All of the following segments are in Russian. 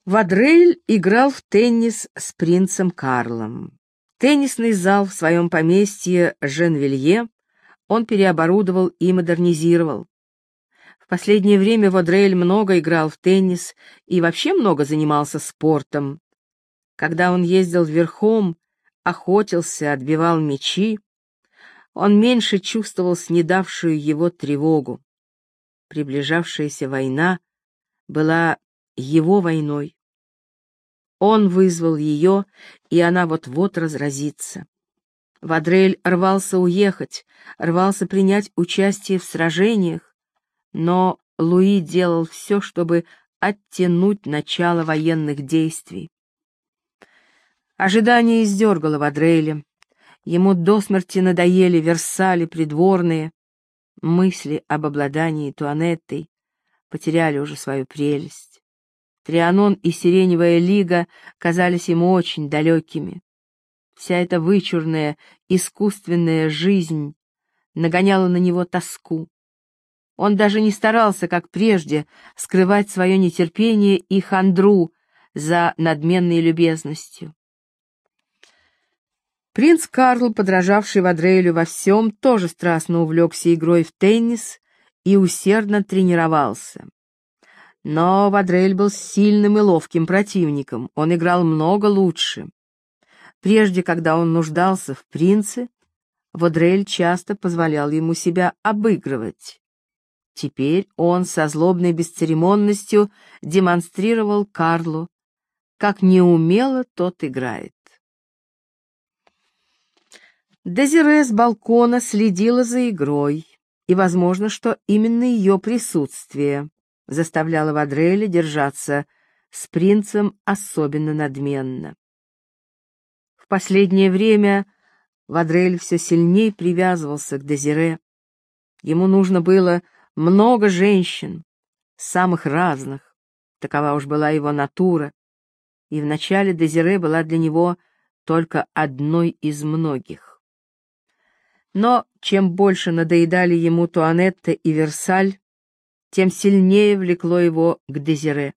Вадрейль играл в теннис с принцем Карлом. Теннисный зал в своем поместье Женвилье он переоборудовал и модернизировал. В последнее время Вадрейль много играл в теннис и вообще много занимался спортом. Когда он ездил верхом, охотился, отбивал мячи, он меньше чувствовал снедавшую его тревогу. Приближавшаяся война была его войной. Он вызвал ее, и она вот-вот разразится. Вадрейль рвался уехать, рвался принять участие в сражениях, но Луи делал все, чтобы оттянуть начало военных действий. Ожидание издергало Вадрейля. Ему до смерти надоели Версали придворные. Мысли об обладании Туанеттой потеряли уже свою прелесть. Трианон и Сиреневая лига казались ему очень далекими. Вся эта вычурная, искусственная жизнь нагоняла на него тоску. Он даже не старался, как прежде, скрывать свое нетерпение и хандру за надменной любезностью. Принц Карл, подражавший Вадрейлю во всем, тоже страстно увлекся игрой в теннис и усердно тренировался. Но Вадрейль был сильным и ловким противником, он играл много лучше. Прежде, когда он нуждался в принце, Вадрейль часто позволял ему себя обыгрывать. Теперь он со злобной бесцеремонностью демонстрировал Карлу, как неумело тот играет. Дезире с балкона следила за игрой, и возможно, что именно ее присутствие заставляло Вадрейля держаться с принцем особенно надменно. В последнее время Вадрейль все сильнее привязывался к Дезире. Ему нужно было много женщин, самых разных, такова уж была его натура, и вначале Дезире была для него только одной из многих. Но чем больше надоедали ему Туанетта и Версаль, тем сильнее влекло его к Дезире.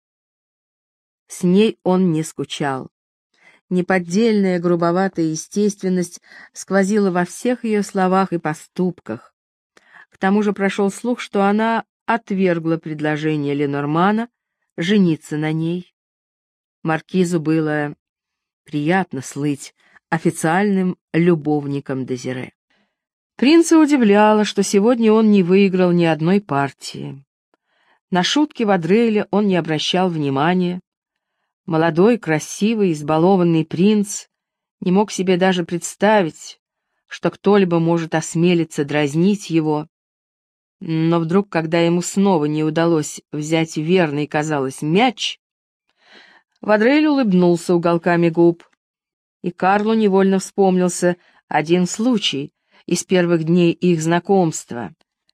С ней он не скучал. Неподдельная грубоватая естественность сквозила во всех ее словах и поступках. К тому же прошел слух, что она отвергла предложение Ленормана жениться на ней. Маркизу было приятно слыть официальным любовником Дезире. Принца удивляло, что сегодня он не выиграл ни одной партии. На шутки Вадрейля он не обращал внимания. Молодой, красивый, избалованный принц не мог себе даже представить, что кто-либо может осмелиться дразнить его. Но вдруг, когда ему снова не удалось взять верный, казалось, мяч, Вадрейль улыбнулся уголками губ, и Карлу невольно вспомнился один случай из первых дней их знакомства.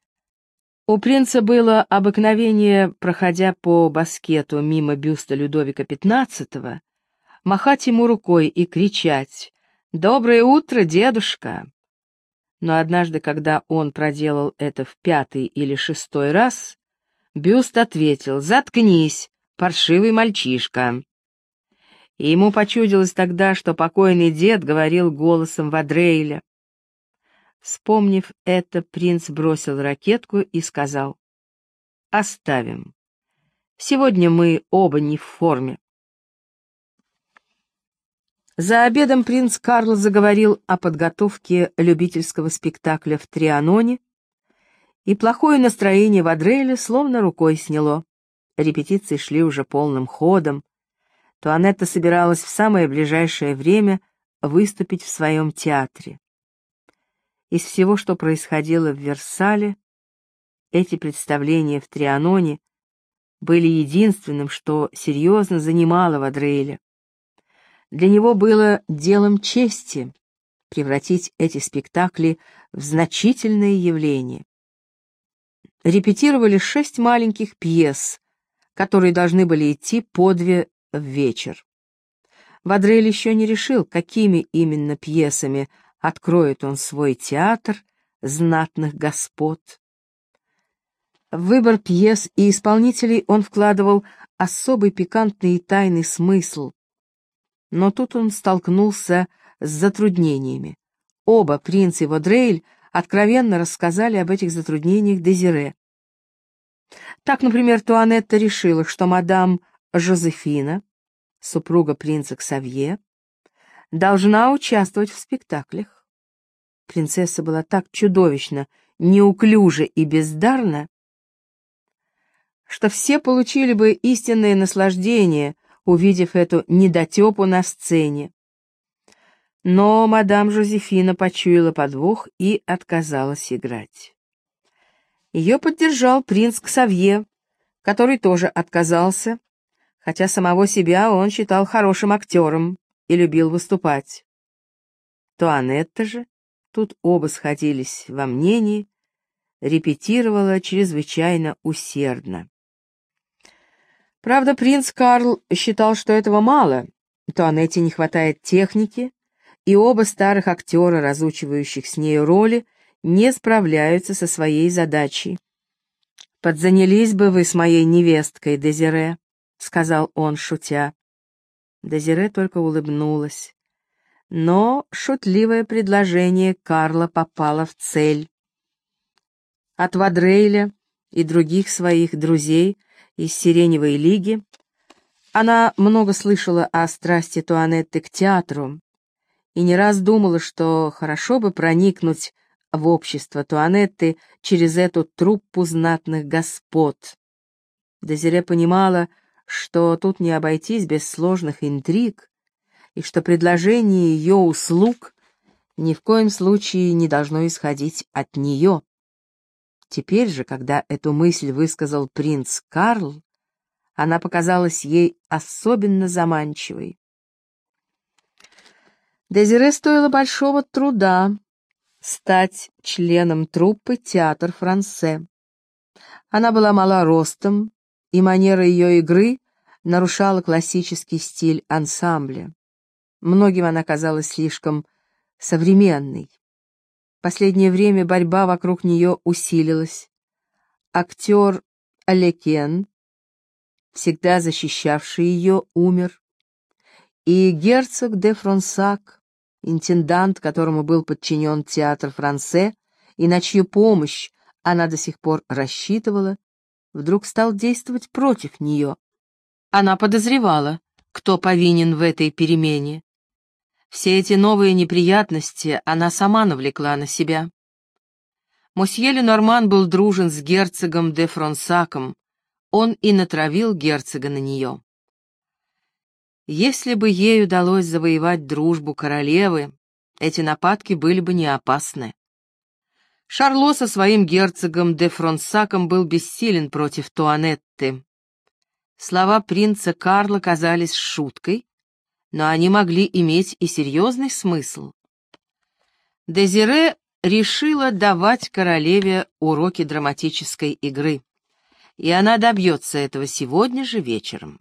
У принца было обыкновение, проходя по баскету мимо бюста Людовика XV, махать ему рукой и кричать «Доброе утро, дедушка!». Но однажды, когда он проделал это в 5-й или 6-й раз, бюст ответил «Заткнись, паршивый мальчишка!». И ему почудилось тогда, что покойный дед говорил голосом Вадрейля. Вспомнив это, принц бросил ракетку и сказал: «Оставим. Сегодня мы оба не в форме». За обедом принц Карл заговорил о подготовке любительского спектакля в Трианоне, и плохое настроение Вадрейля словно рукой сняло. Репетиции шли уже полным ходом. Туанетта собиралась в самое ближайшее время выступить в своем театре. Из всего, что происходило в Версале, эти представления в Трианоне были единственным, что серьезно занимало Вадрейля. Для него было делом чести превратить эти спектакли в значительное явление. Репетировали 6 маленьких пьес, которые должны были идти по 2 в вечер. Вадрейль еще не решил, какими именно пьесами откроет он свой театр знатных господ. В выбор пьес и исполнителей он вкладывал особый пикантный и тайный смысл. Но тут он столкнулся с затруднениями. Оба, принц и Вадрейль, откровенно рассказали об этих затруднениях Дезире. Так, например, Туанетта решила, что мадам Жозефина, супруга принца Ксавье, должна участвовать в спектаклях. Принцесса была так чудовищно, неуклюжа и бездарна, что все получили бы истинное наслаждение, увидев эту недотепу на сцене. Но мадам Жозефина почуяла подвох и отказалась играть. Ее поддержал принц Ксавье, который тоже отказался, хотя самого себя он считал хорошим актером и любил выступать. Туанетта же, тут оба сходились во мнении, репетировала чрезвычайно усердно. Правда, принц Карл считал, что этого мало, Туанетте не хватает техники, и оба старых актера, разучивающих с ней роли, не справляются со своей задачей. «Подзанялись бы вы с моей невесткой, Дезире», — сказал он, шутя. Дезире только улыбнулась. Но шутливое предложение Карла попало в цель. От Вадрейля и других своих друзей из Сиреневой лиги она много слышала о страсти Туанетты к театру и не раз думала, что хорошо бы проникнуть в общество Туанетты через эту труппу знатных господ. Дезире понимала, что тут не обойтись без сложных интриг, и что предложение ее услуг ни в коем случае не должно исходить от нее. Теперь же, когда эту мысль высказал принц Карл, она показалась ей особенно заманчивой. Дезире стоило большого труда стать членом труппы «Театр Франсе». Она была мала ростом, и манера ее игры нарушала классический стиль ансамбля. Многим она казалась слишком современной. В последнее время борьба вокруг нее усилилась. Актер Алекен, всегда защищавший ее, умер, и герцог де Фронсак, интендант, которому был подчинен театр Франсе, и на чью помощь она до сих пор рассчитывала, вдруг стал действовать против нее. Она подозревала, кто повинен в этой перемене. Все эти новые неприятности она сама навлекла на себя. Мосье Ленорман был дружен с герцогом де Фронсаком, он и натравил герцога на нее. Если бы ей удалось завоевать дружбу королевы, эти нападки были бы не опасны. Шарло со своим герцогом де Фронсаком был бессилен против Туанетты. Слова принца Карла казались шуткой, но они могли иметь и серьезный смысл. Дезире решила давать королеве уроки драматической игры, и она добьется этого сегодня же вечером.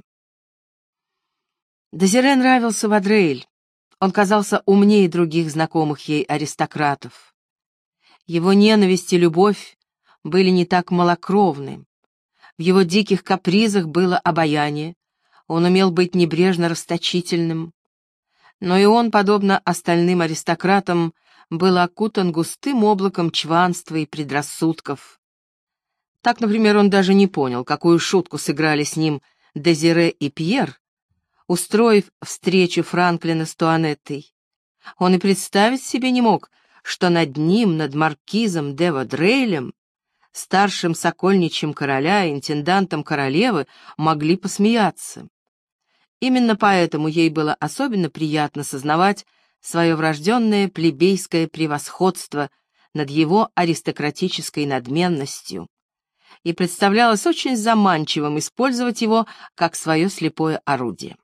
Дезире нравился Вадрейль. Он казался умнее других знакомых ей аристократов. Его ненависть и любовь были не так малокровны. В его диких капризах было обаяние, он умел быть небрежно расточительным. Но и он, подобно остальным аристократам, был окутан густым облаком чванства и предрассудков. Так, например, он даже не понял, какую шутку сыграли с ним Дезире и Пьер, устроив встречу Франклина с Туанеттой. Он и представить себе не мог, что над ним, над маркизом де Вадрейлем, старшим сокольничьим короля и интендантом королевы, могли посмеяться. Именно поэтому ей было особенно приятно сознавать свое врожденное плебейское превосходство над его аристократической надменностью, и представлялось очень заманчивым использовать его как свое слепое орудие.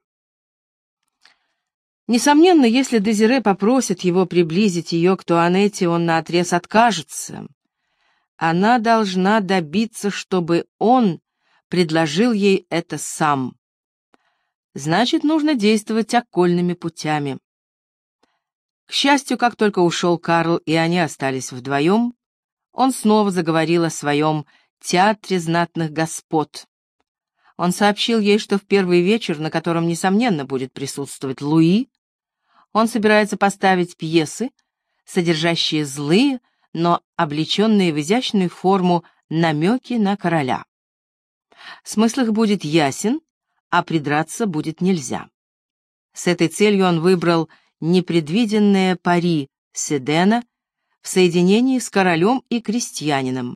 Несомненно, если Дезире попросит его приблизить ее к Туанетте, он наотрез откажется. Она должна добиться, чтобы он предложил ей это сам. Значит, нужно действовать окольными путями. К счастью, как только ушел Карл, и они остались вдвоем, он снова заговорил о своем театре знатных господ. Он сообщил ей, что в первый вечер, на котором, несомненно, будет присутствовать Луи, он собирается поставить пьесы, содержащие злые, но облеченные в изящную форму намеки на короля. Смысл их будет ясен, а придраться будет нельзя. С этой целью он выбрал непредвиденное пари Седена в соединении с королем и крестьянином.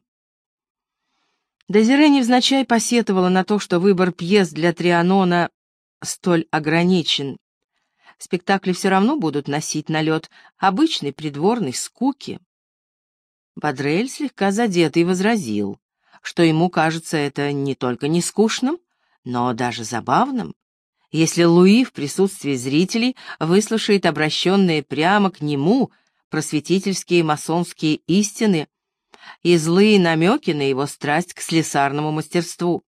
Дезире невзначай посетовала на то, что выбор пьес для Трианона столь ограничен. Спектакли все равно будут носить налет обычной придворной скуки. Вадрель, слегка задетый, возразил, что ему кажется это не только не скучным, но даже забавным, если Луи в присутствии зрителей выслушает обращенные прямо к нему просветительские масонские истины и злые намеки на его страсть к слесарному мастерству.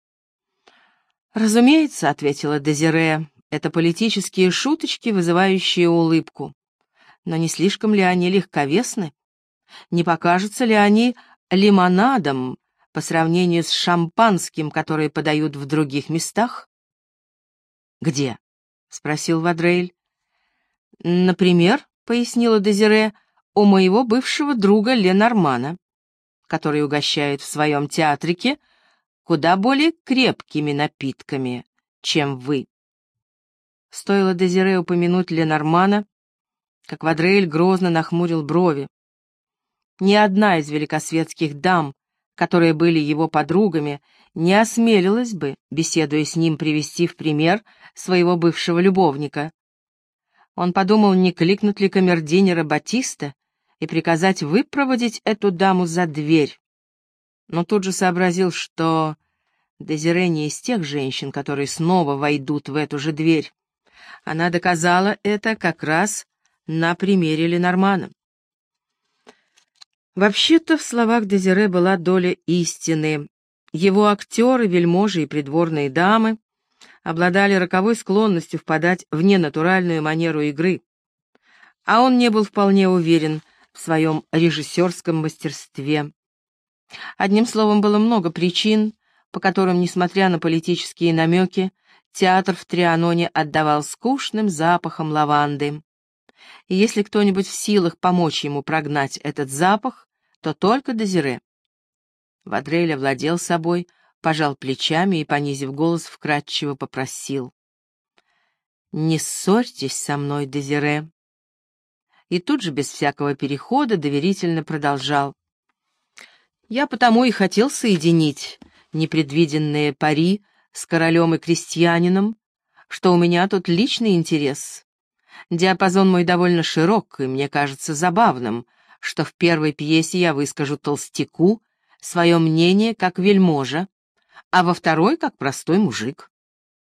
«Разумеется», — ответила Дезире, — «это политические шуточки, вызывающие улыбку. Но не слишком ли они легковесны? Не покажутся ли они лимонадом по сравнению с шампанским, которое подают в других местах?» «Где?» — спросил Вадрейль. «Например, — пояснила Дезире, — у моего бывшего друга Ленормана, который угощает в своем театрике куда более крепкими напитками, чем вы». Стоило Дезире упомянуть Ленормана, как Вадрейль грозно нахмурил брови. Ни одна из великосветских дам, которые были его подругами, не осмелилась бы, беседуя с ним, привести в пример своего бывшего любовника. Он подумал, не кликнуть ли камердинера Батиста и приказать выпроводить эту даму за дверь. Но тут же сообразил, что Дезире не из тех женщин, которые снова войдут в эту же дверь. Она доказала это как раз на примере Ленормана. Вообще-то в словах Дезире была доля истины. Его актеры, вельможи и придворные дамы обладали роковой склонностью впадать в ненатуральную манеру игры, а он не был вполне уверен в своем режиссерском мастерстве. Одним словом, было много причин, по которым, несмотря на политические намеки, театр в Трианоне отдавал скучным запахом лаванды. И если кто-нибудь в силах помочь ему прогнать этот запах, то только Дезире. Вадрель овладел собой, пожал плечами и, понизив голос, вкратчиво попросил: «Не ссорьтесь со мной, Дезире». И тут же, без всякого перехода, доверительно продолжал: «Я потому и хотел соединить непредвиденные пари с королем и крестьянином, что у меня тут личный интерес. Диапазон мой довольно широк, и мне кажется забавным, что в первой пьесе я выскажу толстяку свое мнение как вельможа, а во второй — как простой мужик».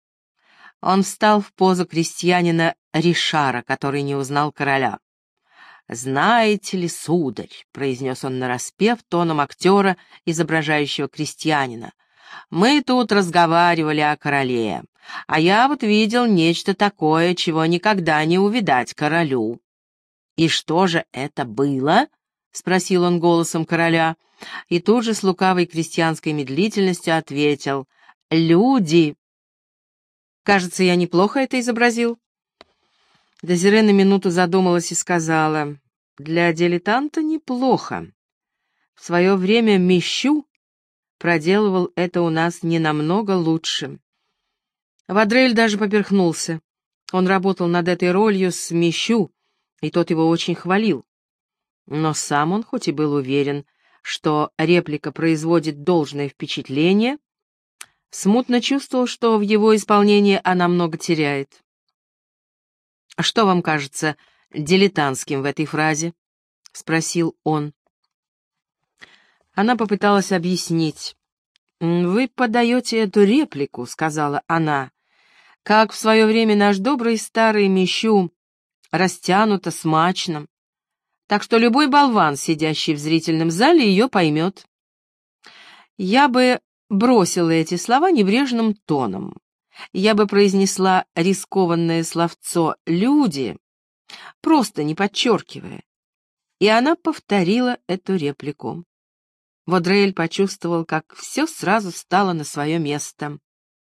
Он встал в позу крестьянина Ришара, который не узнал короля. «Знаете ли, сударь, — произнес он нараспев тоном актера, изображающего крестьянина, — мы тут разговаривали о короле, а я вот видел нечто такое, чего никогда не увидать королю». «И что же это было?» — спросил он голосом короля, и тут же с лукавой крестьянской медлительностью ответил: «Люди». «Кажется, я неплохо это изобразил». Дезире на минуту задумалась и сказала: «Для дилетанта неплохо. В свое время Мещу проделывал это у нас не намного лучше». Вадрель даже поперхнулся. Он работал над этой ролью с Мещу, и тот его очень хвалил. Но сам он, хоть и был уверен, что реплика производит должное впечатление, смутно чувствовал, что в его исполнении она много теряет. «А что вам кажется дилетантским в этой фразе?» — спросил он. Она попыталась объяснить. «Вы подаете эту реплику, — сказала она, — как в свое время наш добрый старый Мещу, растянуто, смачно, так что любой болван, сидящий в зрительном зале, ее поймет». Я бы бросила эти слова небрежным тоном. Я бы произнесла рискованное словцо «люди», просто не подчеркивая. И она повторила эту реплику. Вадрель почувствовал, как все сразу стало на свое место.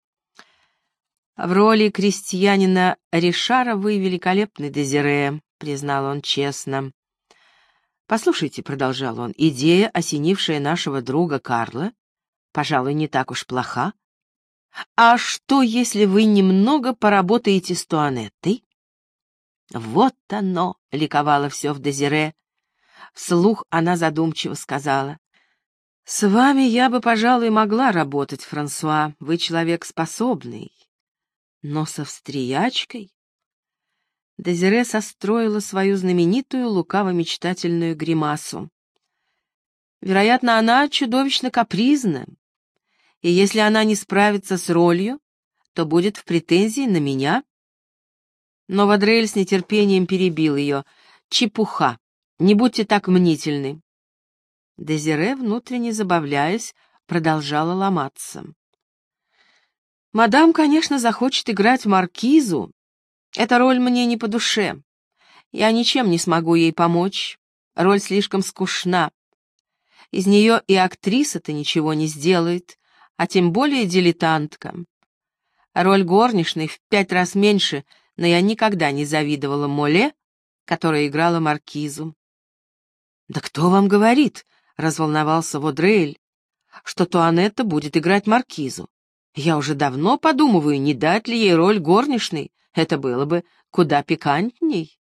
«В роли крестьянина Ришара вы великолепны, Дезире», — признал он честно. «Послушайте», — продолжал он, — «идея, осенившая нашего друга Карла, пожалуй, не так уж плоха. А что, если вы немного поработаете с Туанеттой?» «Вот оно!» — ликовало все в Дезире. Вслух она задумчиво сказала: «С вами я бы, пожалуй, могла работать, Франсуа, вы человек способный. Но с австриячкой...» Дезире состроила свою знаменитую лукаво-мечтательную гримасу. «Вероятно, она чудовищно капризна, и если она не справится с ролью, то будет в претензии на меня». Но Вадрель с нетерпением перебил ее. «Чепуха! Не будьте так мнительны!» Дезире, внутренне забавляясь, продолжала ломаться. «Мадам, конечно, захочет играть маркизу. Эта роль мне не по душе. Я ничем не смогу ей помочь. Роль слишком скучна. Из нее и актриса-то ничего не сделает, а тем более дилетантка. Роль горничной в 5 раз меньше, но я никогда не завидовала Моле, которая играла маркизу». «Да кто вам говорит?» — разволновался Вадрель, «что Туанетта будет играть маркизу. Я уже давно подумываю, не дать ли ей роль горничной. Это было бы куда пикантней».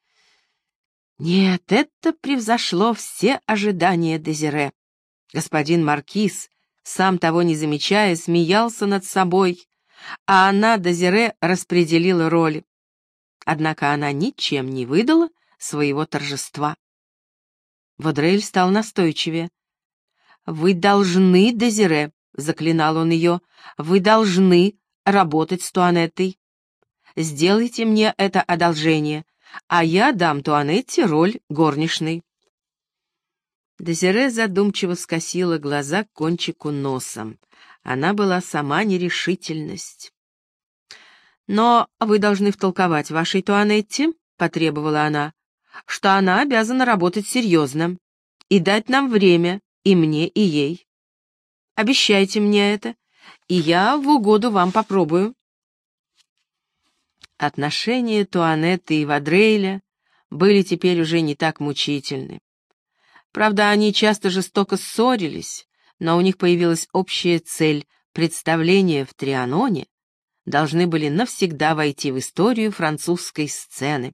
Нет, это превзошло все ожидания Дезире. Господин маркиз, сам того не замечая, смеялся над собой, а она, Дезире, распределила роли. Однако она ничем не выдала своего торжества. Вадрель стал настойчивее. «Вы должны, Дезире», — заклинал он ее, — «вы должны работать с Туанеттой. Сделайте мне это одолжение, а я дам Туанетте роль горничной». Дезире задумчиво скосила глаза к кончику носа. Она была сама нерешительность. «Но вы должны втолковать вашей Туанетте», — потребовала она, «что она обязана работать серьезно и дать нам время, и мне, и ей. Обещайте мне это, и я в угоду вам попробую». Отношения Туанетты и Вадрейля были теперь уже не так мучительны. Правда, они часто жестоко ссорились, но у них появилась общая цель — представления в Трианоне должны были навсегда войти в историю французской сцены.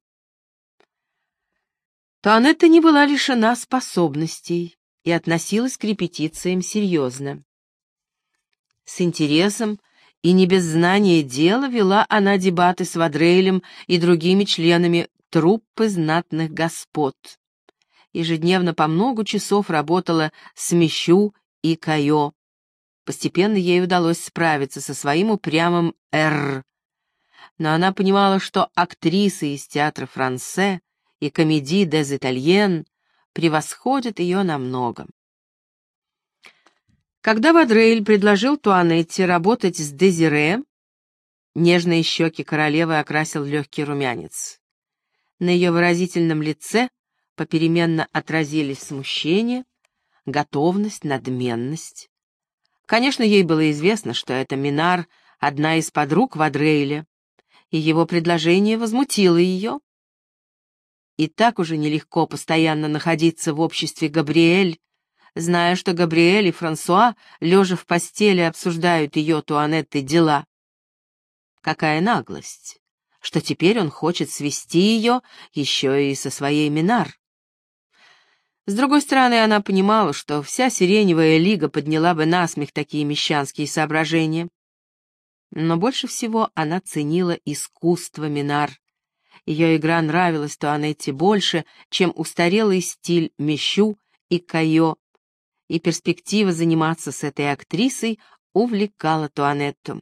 Туанетта не была лишена способностей и относилась к репетициям серьезно. С интересом и не без знания дела вела она дебаты с Вадрейлем и другими членами труппы знатных господ. Ежедневно по много часов работала с Мещу и Кайо. Постепенно ей удалось справиться со своим упрямым «Р». Но она понимала, что актрисы из театра Франсе и комедии «Дез Итальен» превосходят ее намного. Когда Вадрейль предложил Туанетте работать с Дезире, нежные щеки королевы окрасил легкий румянец. На ее выразительном лице попеременно отразились смущение, готовность, надменность. Конечно, ей было известно, что эта Минар — одна из подруг Вадрейля, и его предложение возмутило ее. И так уже нелегко постоянно находиться в обществе Габриэль, зная, что Габриэль и Франсуа, лежа в постели, обсуждают ее Туанетты дела. Какая наглость, что теперь он хочет свести ее еще и со своей Минар. С другой стороны, она понимала, что вся Сиреневая лига подняла бы насмех такие мещанские соображения. Но больше всего она ценила искусство Минар. Ее игра нравилась Туанетте больше, чем устарелый стиль Мещу и Кайо, и перспектива заниматься с этой актрисой увлекала Туанетту.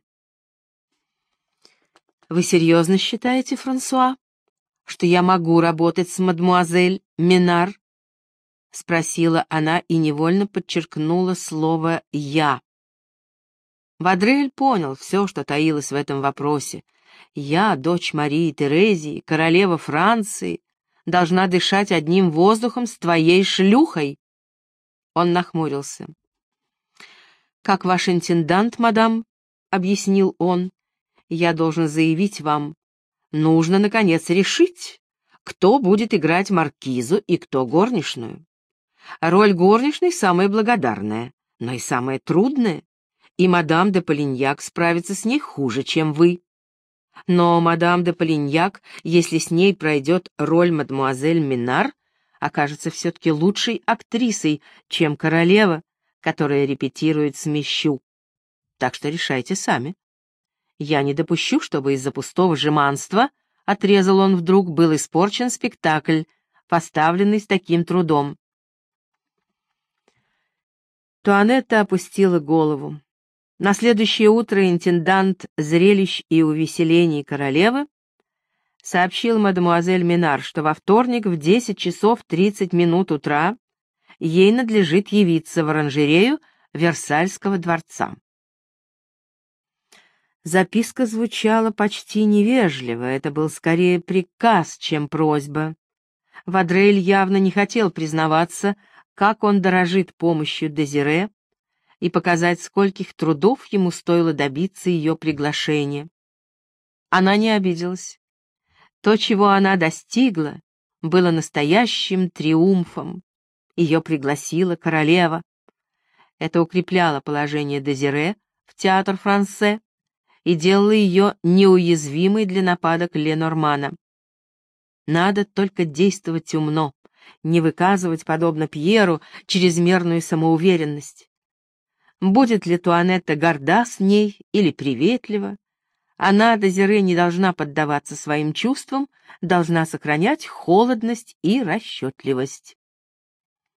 «Вы серьезно считаете, Франсуа, что я могу работать с мадмуазель Минар?» — спросила она и невольно подчеркнула слово «я». Вадрель понял все, что таилось в этом вопросе. «Я, дочь Марии Терезии, королева Франции, должна дышать одним воздухом с твоей шлюхой». Он нахмурился. «Как ваш интендант, мадам», — объяснил он, я должен заявить вам, нужно, наконец, решить, кто будет играть маркизу и кто горничную. Роль горничной самая благодарная, но и самая трудная, и мадам де Полиньяк справится с ней хуже, чем вы. Но мадам де Полиньяк, если с ней пройдет роль мадемуазель Минар, окажется все-таки лучшей актрисой, чем королева, которая репетирует с Мещу. Так что решайте сами. Я не допущу, чтобы из-за пустого жеманства, отрезал он вдруг, был испорчен спектакль, поставленный с таким трудом. Туанетта опустила голову. На следующее утро интендант зрелищ и увеселений королевы сообщил мадемуазель Минар, что во вторник в 10 часов 30 минут утра ей надлежит явиться в оранжерею Версальского дворца. Записка звучала почти невежливо, это был скорее приказ, чем просьба. Вадрель явно не хотел признаваться, как он дорожит помощью Дезире, и показать, скольких трудов ему стоило добиться ее приглашения. Она не обиделась. То, чего она достигла, было настоящим триумфом. Ее пригласила королева. Это укрепляло положение Дезире в театр Франсе и делало ее неуязвимой для нападок Ленормана. Надо только действовать умно, не выказывать, подобно Пьеру, чрезмерную самоуверенность. Будет ли Туанетта горда с ней или приветлива, она, Дезире, не должна поддаваться своим чувствам, должна сохранять холодность и расчетливость.